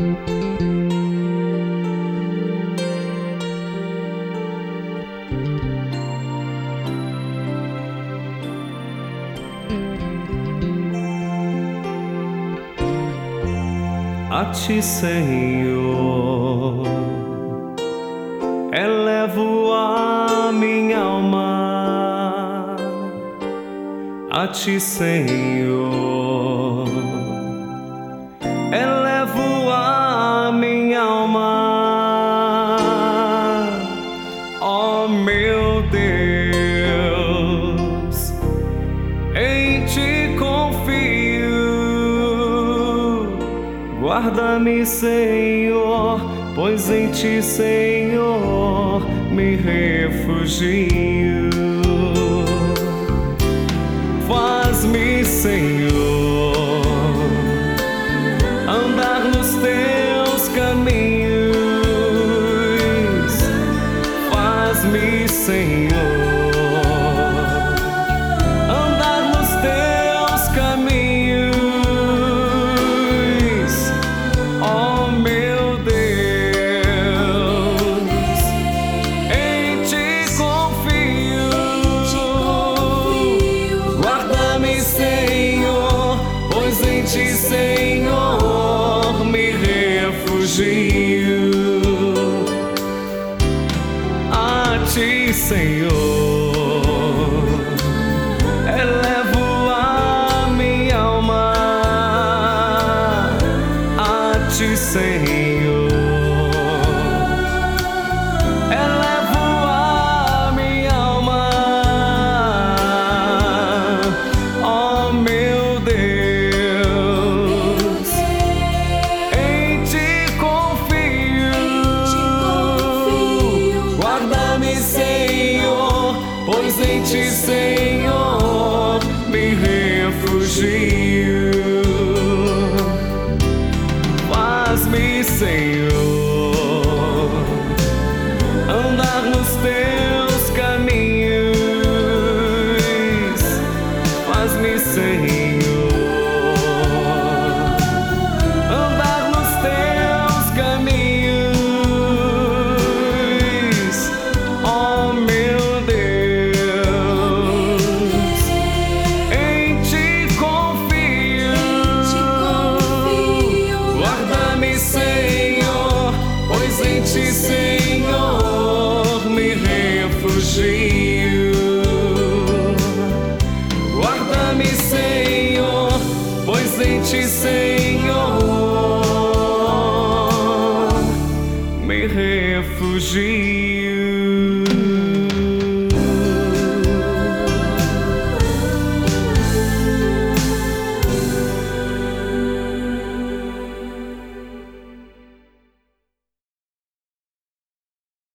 A ti, Senhor, elevo a minha alma. A ti, Senhor, elevo a minha alma. Ó meu Deus, em ti confio. Guarda-me, Senhor, pois em ti, Senhor, me refugio. Faz-me, Senhor, andar nos teus caminhos. Faz-me, Senhor, andar nos teus caminhos. Oh meu Deus, em ti confio. Guarda-me, Senhor, pois em ti, Senhor, me refugio. A ti, Senhor, elevo a minha alma. A ti, Senhor, elevo a minha alma. Oh meu Deus, em ti confio. Guarda-me, Senhor, pois em ti, Senhor, me refugio. Faz-me, Senhor, andar nos teus caminhos. Faz-me, Senhor, andar nos teus caminhos. Oh meu Deus, em ti confio. Guarda-me, Senhor, pois em ti, Senhor, me refugio. Guarda-me, Senhor, pois em ti, Senhor, me refugio.